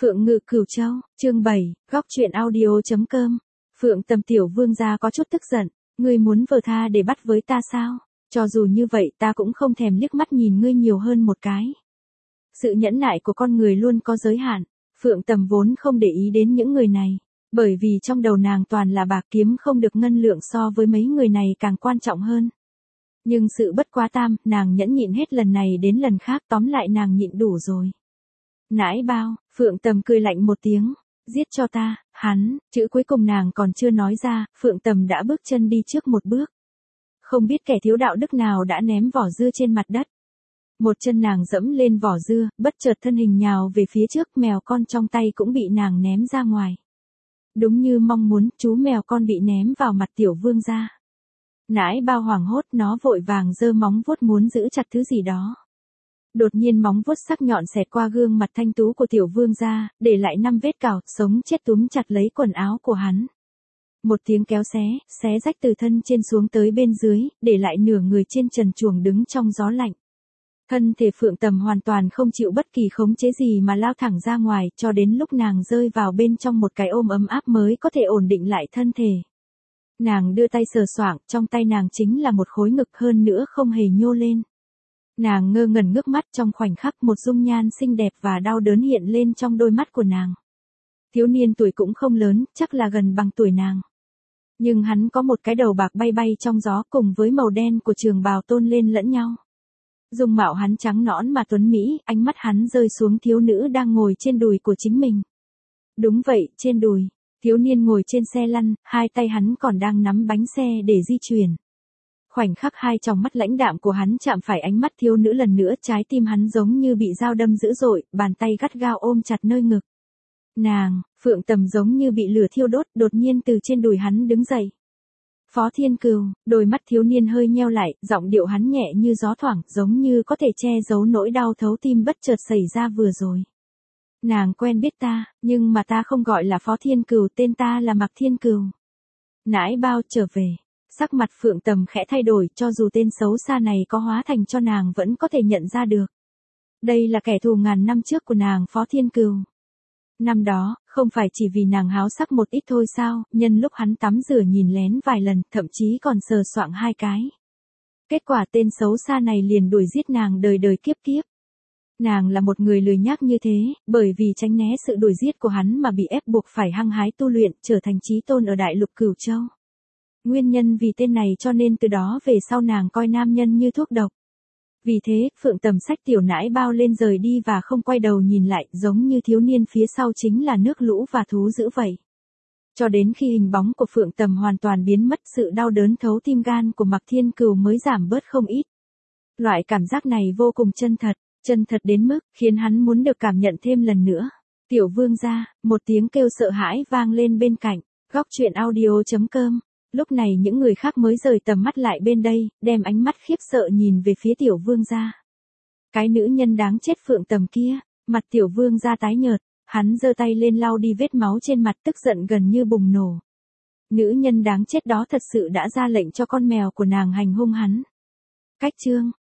Phượng Ngự Cửu Châu, chương 7, góc truyện audio.com. Phượng Tầm tiểu vương gia có chút tức giận, ngươi muốn vờ tha để bắt với ta sao? Cho dù như vậy ta cũng không thèm liếc mắt nhìn ngươi nhiều hơn một cái. Sự nhẫn nại của con người luôn có giới hạn, Phượng Tầm vốn không để ý đến những người này, bởi vì trong đầu nàng toàn là bạc, kiếm không được ngân lượng so với mấy người này càng quan trọng hơn. Nhưng sự bất quá tam, nàng nhẫn nhịn hết lần này đến lần khác, tóm lại nàng nhịn đủ rồi. Nãi bao, Phượng Tầm cười lạnh một tiếng, giết cho ta, hắn, chữ cuối cùng nàng còn chưa nói ra, Phượng Tầm đã bước chân đi trước một bước. Không biết kẻ thiếu đạo đức nào đã ném vỏ dưa trên mặt đất. Một chân nàng dẫm lên vỏ dưa, bất chợt thân hình nhào về phía trước, mèo con trong tay cũng bị nàng ném ra ngoài. Đúng như mong muốn, chú mèo con bị ném vào mặt tiểu vương gia. Nãi bao hoảng hốt, nó vội vàng giơ móng vuốt muốn giữ chặt thứ gì đó. Đột nhiên móng vuốt sắc nhọn xẹt qua gương mặt thanh tú của tiểu vương gia, để lại 5 vết cào, sống chết túm chặt lấy quần áo của hắn. Một tiếng kéo xé rách từ thân trên xuống tới bên dưới, để lại nửa người trên trần truồng đứng trong gió lạnh. Thân thể Phượng Tầm hoàn toàn không chịu bất kỳ khống chế gì mà lao thẳng ra ngoài, cho đến lúc nàng rơi vào bên trong một cái ôm ấm áp mới có thể ổn định lại thân thể. Nàng đưa tay sờ soạng, trong tay nàng chính là một khối ngực, hơn nữa không hề nhô lên. Nàng ngơ ngẩn ngước mắt, trong khoảnh khắc một dung nhan xinh đẹp và đau đớn hiện lên trong đôi mắt của nàng. Thiếu niên tuổi cũng không lớn, chắc là gần bằng tuổi nàng. Nhưng hắn có một cái đầu bạc bay bay trong gió, cùng với màu đen của trường bào tôn lên lẫn nhau. Dung mạo hắn trắng nõn mà tuấn mỹ, ánh mắt hắn rơi xuống thiếu nữ đang ngồi trên đùi của chính mình. Đúng vậy, trên đùi. Thiếu niên ngồi trên xe lăn, hai tay hắn còn đang nắm bánh xe để di chuyển. Khoảnh khắc hai tròng mắt lãnh đạm của hắn chạm phải ánh mắt thiếu nữ lần nữa, trái tim hắn giống như bị dao đâm dữ dội, bàn tay gắt gao ôm chặt nơi ngực. Nàng, Phượng Tầm giống như bị lửa thiêu đốt, đột nhiên từ trên đùi hắn đứng dậy. Phó Thiên Cừu, đôi mắt thiếu niên hơi nheo lại, giọng điệu hắn nhẹ như gió thoảng, giống như có thể che giấu nỗi đau thấu tim bất chợt xảy ra vừa rồi. Nàng quen biết ta, nhưng mà ta không gọi là Phó Thiên Cừu, tên ta là Mạc Thiên Cừu. Nãi bao trở về. Sắc mặt Phượng Tầm khẽ thay đổi, cho dù tên xấu xa này có hóa thành cho nàng vẫn có thể nhận ra được. Đây là kẻ thù ngàn năm trước của nàng Phó Thiên Cừu. Năm đó, không phải chỉ vì nàng háo sắc một ít thôi sao, nhân lúc hắn tắm rửa nhìn lén vài lần, thậm chí còn sờ soạng 2 cái. Kết quả tên xấu xa này liền đuổi giết nàng đời đời kiếp kiếp. Nàng là một người lười nhác như thế, bởi vì tránh né sự đuổi giết của hắn mà bị ép buộc phải hăng hái tu luyện, trở thành chí tôn ở đại lục Cửu Châu. Nguyên nhân vì tên này cho nên từ đó về sau nàng coi nam nhân như thuốc độc. Vì thế, Phượng Tầm xách tiểu nãi bao lên rời đi và không quay đầu nhìn lại, giống như thiếu niên phía sau chính là nước lũ và thú dữ vậy. Cho đến khi hình bóng của Phượng Tầm hoàn toàn biến mất, sự đau đớn thấu tim gan của Mạc Thiên Cừu mới giảm bớt không ít. Loại cảm giác này vô cùng chân thật đến mức khiến hắn muốn được cảm nhận thêm lần nữa. Tiểu vương gia, một tiếng kêu sợ hãi vang lên bên cạnh, góc truyện audio.com. Lúc này những người khác mới rời tầm mắt lại bên đây, đem ánh mắt khiếp sợ nhìn về phía tiểu vương gia. Cái nữ nhân đáng chết Phượng Tầm kia, mặt tiểu vương gia tái nhợt, hắn giơ tay lên lau đi vết máu trên mặt, tức giận gần như bùng nổ. Nữ nhân đáng chết đó thật sự đã ra lệnh cho con mèo của nàng hành hung hắn. Cách chương